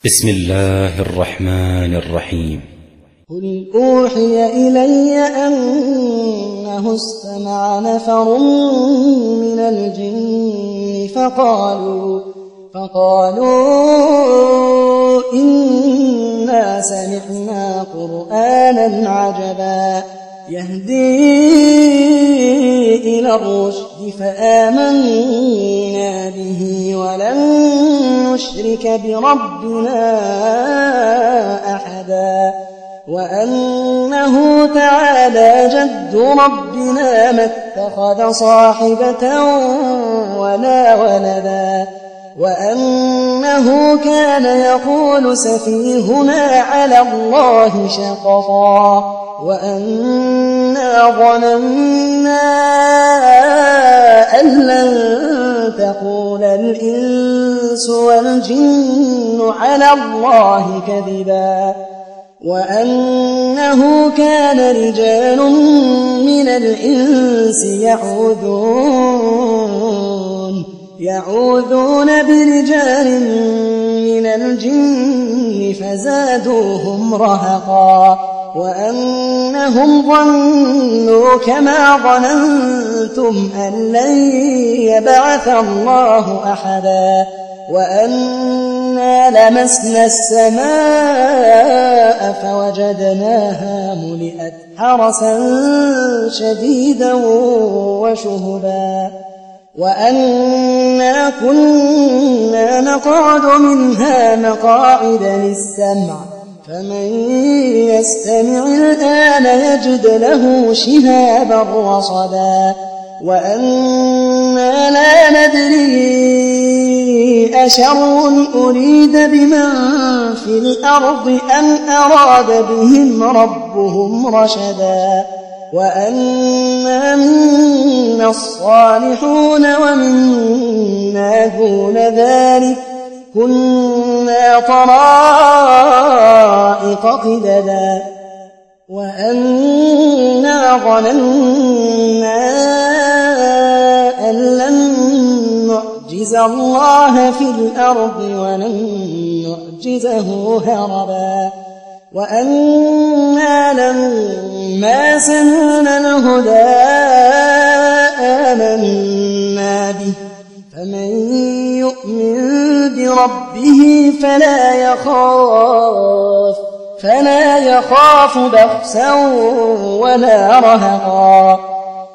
بسم الله الرحمن الرحيم. قل أوحي إلي أنه استمع نفر من الجن فقالوا إنا سمعنا قرآنا عجبا يهدي إلى الرشد فآمنا به ولن نشرك بربنا أحدا وأنه تعالى جد ربنا ما اتخذ صاحبة ولا ولدا وأنه كان يقول سفيهنا على الله شططا وأنا ظننا أن لن تقول الإنس والجن على الله كذبا وأنه كان رجال من الإنس يعوذون برجال من الجن فزادوهم رهقا وأنهم ظنوا كما ظننتم أن لن يبعث الله أحدا وأنا لمسنا السماء فوجدناها ملئت حرسا شديدا وشهبا وأنا كنا نقعد منها مقاعد للسمع فمن يستمع الآن يجد له شهابا رصدا وأنا لا ندري أشر أريد بمن في الأرض أم أراد بهم ربهم رشدا وأنا منا الصالحون ومنا دون ذلك كنا طرائق قددا وأنا ظننا أن لن نعجز الله في الأرض ولن نعجزه هربا وأنا لما سمعنا الهدى آمنا به فمن يؤمن بربه فلا يخاف بخسا ولا رهقا